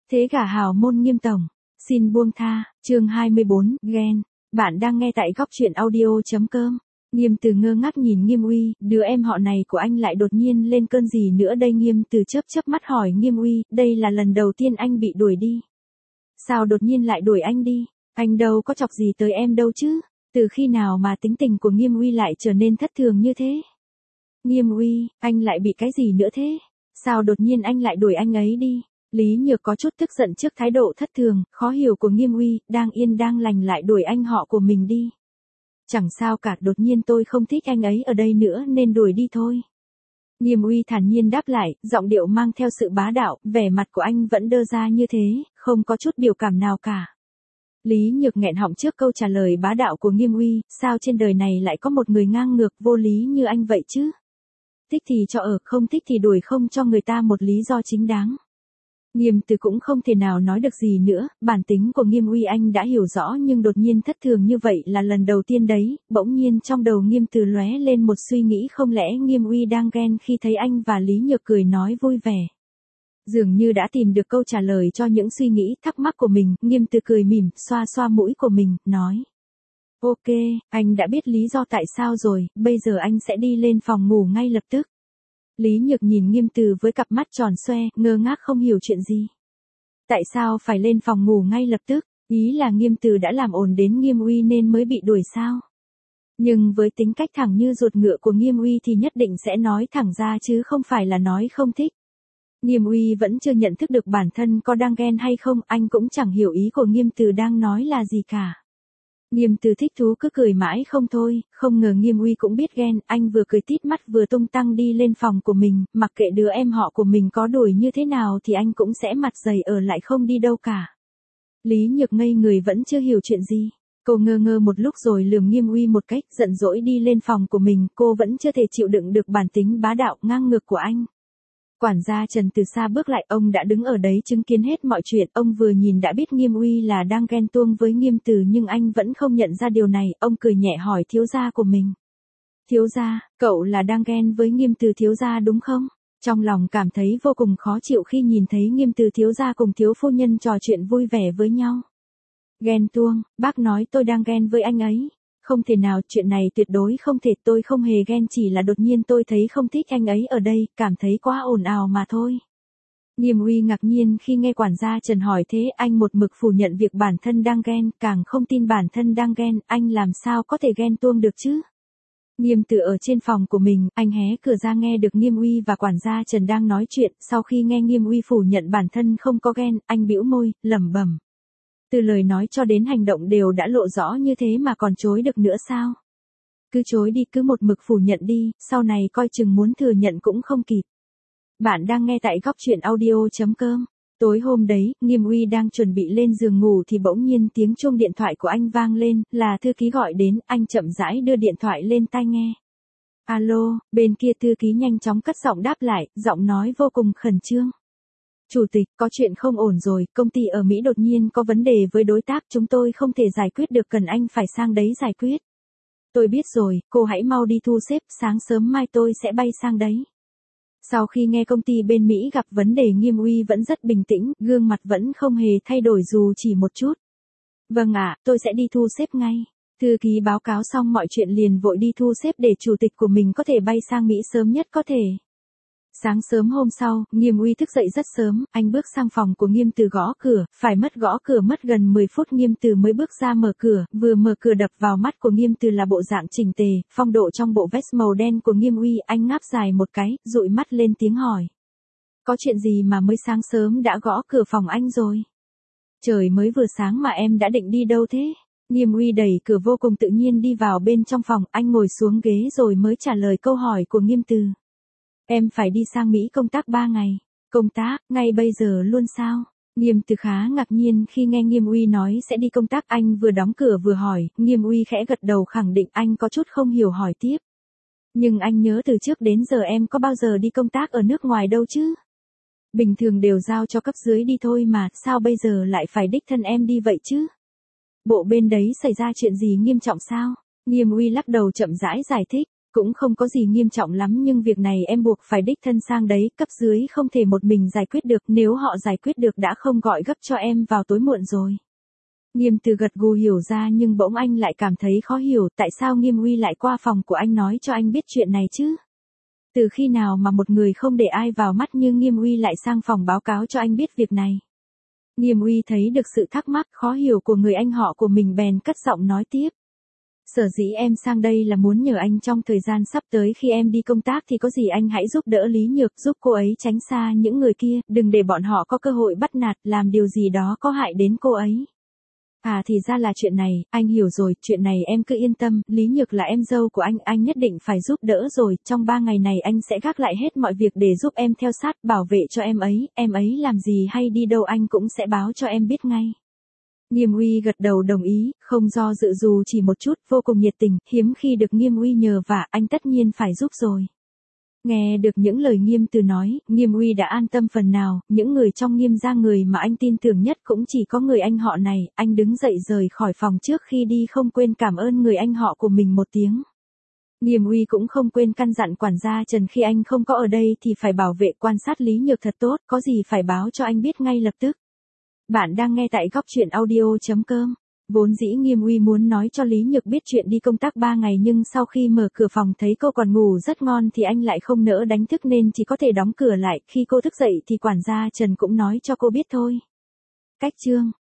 Thế cả hào môn Nghiêm tổng, xin buông tha, chương 24, ghen. Bạn đang nghe tại góc truyện audio.com. Nghiêm Từ ngơ ngác nhìn Nghiêm Uy, đứa em họ này của anh lại đột nhiên lên cơn gì nữa đây? Nghiêm Từ chớp mắt hỏi Nghiêm Uy, đây là lần đầu tiên anh bị đuổi đi. Sao đột nhiên lại đuổi anh đi? Anh đâu có chọc gì tới em đâu chứ? Từ khi nào mà tính tình của Nghiêm Uy lại trở nên thất thường như thế? Nghiêm Uy, anh lại bị cái gì nữa thế? Sao đột nhiên anh lại đuổi anh ấy đi? Lý Nhược có chút tức giận trước thái độ thất thường, khó hiểu của Nghiêm Uy, đang yên đang lành lại đuổi anh họ của mình đi. Chẳng sao cả, đột nhiên tôi không thích anh ấy ở đây nữa nên đuổi đi thôi. Nghiêm Uy thản nhiên đáp lại, giọng điệu mang theo sự bá đạo, vẻ mặt của anh vẫn đơ ra như thế, không có chút biểu cảm nào cả. Lý Nhược nghẹn họng trước câu trả lời bá đạo của Nghiêm Uy, sao trên đời này lại có một người ngang ngược vô lý như anh vậy chứ? Thích thì cho ở, không thích thì đuổi, không cho người ta một lý do chính đáng. Nghiêm Từ cũng không thể nào nói được gì nữa, bản tính của Nghiêm Uy anh đã hiểu rõ nhưng đột nhiên thất thường như vậy là lần đầu tiên đấy, bỗng nhiên trong đầu Nghiêm Từ lóe lên một suy nghĩ, không lẽ Nghiêm Uy đang ghen khi thấy anh và Lý Nhược cười nói vui vẻ. Dường như đã tìm được câu trả lời cho những suy nghĩ thắc mắc của mình, Nghiêm Từ cười mỉm, xoa xoa mũi của mình, nói. Ok, anh đã biết lý do tại sao rồi, bây giờ anh sẽ đi lên phòng ngủ ngay lập tức. Lý Nhược nhìn Nghiêm Từ với cặp mắt tròn xoe, ngơ ngác không hiểu chuyện gì. Tại sao phải lên phòng ngủ ngay lập tức? Ý là Nghiêm Từ đã làm ồn đến Nghiêm Uy nên mới bị đuổi sao? Nhưng với tính cách thẳng như ruột ngựa của Nghiêm Uy thì nhất định sẽ nói thẳng ra chứ không phải là nói không thích. Nghiêm Uy vẫn chưa nhận thức được bản thân có đang ghen hay không, anh cũng chẳng hiểu ý của Nghiêm Từ đang nói là gì cả. Nghiêm Từ thích thú cứ cười mãi không thôi, không ngờ Nghiêm Uy cũng biết ghen, anh vừa cười tít mắt vừa tung tăng đi lên phòng của mình, mặc kệ đứa em họ của mình có đuổi như thế nào thì anh cũng sẽ mặt dày ở lại không đi đâu cả. Lý Nhược ngây người vẫn chưa hiểu chuyện gì. Cô ngơ ngơ một lúc rồi lườm Nghiêm Uy một cách, giận dỗi đi lên phòng của mình, cô vẫn chưa thể chịu đựng được bản tính bá đạo ngang ngược của anh. Quản gia Trần từ xa bước lại, ông đã đứng ở đấy chứng kiến hết mọi chuyện, ông vừa nhìn đã biết Nghiêm Uy là đang ghen tuông với Nghiêm Từ nhưng anh vẫn không nhận ra điều này, ông cười nhẹ hỏi thiếu gia của mình. Thiếu gia, cậu là đang ghen với Nghiêm Từ thiếu gia đúng không? Trong lòng cảm thấy vô cùng khó chịu khi nhìn thấy Nghiêm Từ thiếu gia cùng thiếu phu nhân trò chuyện vui vẻ với nhau. Ghen tuông, bác nói tôi đang ghen với anh ấy. Không thể nào, chuyện này tuyệt đối không thể, tôi không hề ghen, chỉ là đột nhiên tôi thấy không thích anh ấy ở đây, cảm thấy quá ồn ào mà thôi. Nghiêm Uy ngạc nhiên khi nghe quản gia Trần hỏi thế, anh một mực phủ nhận việc bản thân đang ghen, càng không tin bản thân đang ghen, anh làm sao có thể ghen tuông được chứ? Nghiêm Từ ở trên phòng của mình, anh hé cửa ra nghe được Nghiêm Uy và quản gia Trần đang nói chuyện, sau khi nghe Nghiêm Uy phủ nhận bản thân không có ghen, anh bĩu môi, lẩm bẩm. Từ lời nói cho đến hành động đều đã lộ rõ như thế mà còn chối được nữa sao? Cứ chối đi, cứ một mực phủ nhận đi, sau này coi chừng muốn thừa nhận cũng không kịp. Bạn đang nghe tại góc truyện audio.com. Tối hôm đấy, Nghiêm Uy đang chuẩn bị lên giường ngủ thì bỗng nhiên tiếng chuông điện thoại của anh vang lên, là thư ký gọi đến, anh chậm rãi đưa điện thoại lên tai nghe. Alo, bên kia thư ký nhanh chóng cất giọng đáp lại, giọng nói vô cùng khẩn trương. Chủ tịch, có chuyện không ổn rồi, công ty ở Mỹ đột nhiên có vấn đề với đối tác, chúng tôi không thể giải quyết được, cần anh phải sang đấy giải quyết. Tôi biết rồi, cô hãy mau đi thu xếp, sáng sớm mai tôi sẽ bay sang đấy. Sau khi nghe công ty bên Mỹ gặp vấn đề, Nghiêm Uy vẫn rất bình tĩnh, gương mặt vẫn không hề thay đổi dù chỉ một chút. Vâng ạ, tôi sẽ đi thu xếp ngay. Thư ký báo cáo xong mọi chuyện liền vội đi thu xếp để chủ tịch của mình có thể bay sang Mỹ sớm nhất có thể. Sáng sớm hôm sau, Nghiêm Uy thức dậy rất sớm, anh bước sang phòng của Nghiêm Từ gõ cửa, phải gõ cửa mất gần 10 phút Nghiêm Từ mới bước ra mở cửa, vừa mở cửa đập vào mắt của Nghiêm Từ là bộ dạng chỉnh tề, phong độ trong bộ vest màu đen của Nghiêm Uy, anh ngáp dài một cái, dụi mắt lên tiếng hỏi. Có chuyện gì mà mới sáng sớm đã gõ cửa phòng anh rồi? Trời mới vừa sáng mà em đã định đi đâu thế? Nghiêm Uy đẩy cửa vô cùng tự nhiên đi vào bên trong phòng, anh ngồi xuống ghế rồi mới trả lời câu hỏi của Nghiêm Từ. Em phải đi sang Mỹ công tác 3 ngày. Công tác, ngay bây giờ luôn sao? Nghiêm Từ khá ngạc nhiên khi nghe Nghiêm Uy nói sẽ đi công tác, anh vừa đóng cửa vừa hỏi, Nghiêm Uy khẽ gật đầu khẳng định, anh có chút không hiểu hỏi tiếp. Nhưng anh nhớ từ trước đến giờ em có bao giờ đi công tác ở nước ngoài đâu chứ? Bình thường đều giao cho cấp dưới đi thôi mà, sao bây giờ lại phải đích thân em đi vậy chứ? Bộ bên đấy xảy ra chuyện gì nghiêm trọng sao? Nghiêm Uy lắc đầu chậm rãi giải thích. Cũng không có gì nghiêm trọng lắm nhưng việc này em buộc phải đích thân sang đấy, cấp dưới không thể một mình giải quyết được, nếu họ giải quyết được đã không gọi gấp cho em vào tối muộn rồi. Nghiêm Từ gật gù hiểu ra nhưng bỗng anh lại cảm thấy khó hiểu tại sao Nghiêm Uy lại qua phòng của anh nói cho anh biết chuyện này chứ. Từ khi nào mà một người không để ai vào mắt như Nghiêm Uy lại sang phòng báo cáo cho anh biết việc này. Nghiêm Uy thấy được sự thắc mắc khó hiểu của người anh họ của mình bèn cất giọng nói tiếp. Sở dĩ em sang đây là muốn nhờ anh trong thời gian sắp tới khi em đi công tác thì có gì anh hãy giúp đỡ Lý Nhược, giúp cô ấy tránh xa những người kia, đừng để bọn họ có cơ hội bắt nạt, làm điều gì đó có hại đến cô ấy. À thì ra là chuyện này, anh hiểu rồi, chuyện này em cứ yên tâm, Lý Nhược là em dâu của anh nhất định phải giúp đỡ rồi, trong 3 ngày này anh sẽ gác lại hết mọi việc để giúp em theo sát, bảo vệ cho em ấy làm gì hay đi đâu anh cũng sẽ báo cho em biết ngay. Nghiêm Uy gật đầu đồng ý, không do dự dù chỉ một chút, vô cùng nhiệt tình, hiếm khi được Nghiêm Uy nhờ vả, anh tất nhiên phải giúp rồi. Nghe được những lời Nghiêm Từ nói, Nghiêm Uy đã an tâm phần nào, những người trong Nghiêm gia người mà anh tin tưởng nhất cũng chỉ có người anh họ này, anh đứng dậy rời khỏi phòng trước khi đi không quên cảm ơn người anh họ của mình một tiếng. Nghiêm Uy cũng không quên căn dặn quản gia Trần khi anh không có ở đây thì phải bảo vệ quan sát Lý Nhược thật tốt, có gì phải báo cho anh biết ngay lập tức. Bạn đang nghe tại góc truyện audio.com. Vốn dĩ Nghiêm Uy muốn nói cho Lý Nhược biết chuyện đi công tác 3 ngày nhưng sau khi mở cửa phòng thấy cô còn ngủ rất ngon thì anh lại không nỡ đánh thức nên chỉ có thể đóng cửa lại, khi cô thức dậy thì quản gia Trần cũng nói cho cô biết thôi. Cách chương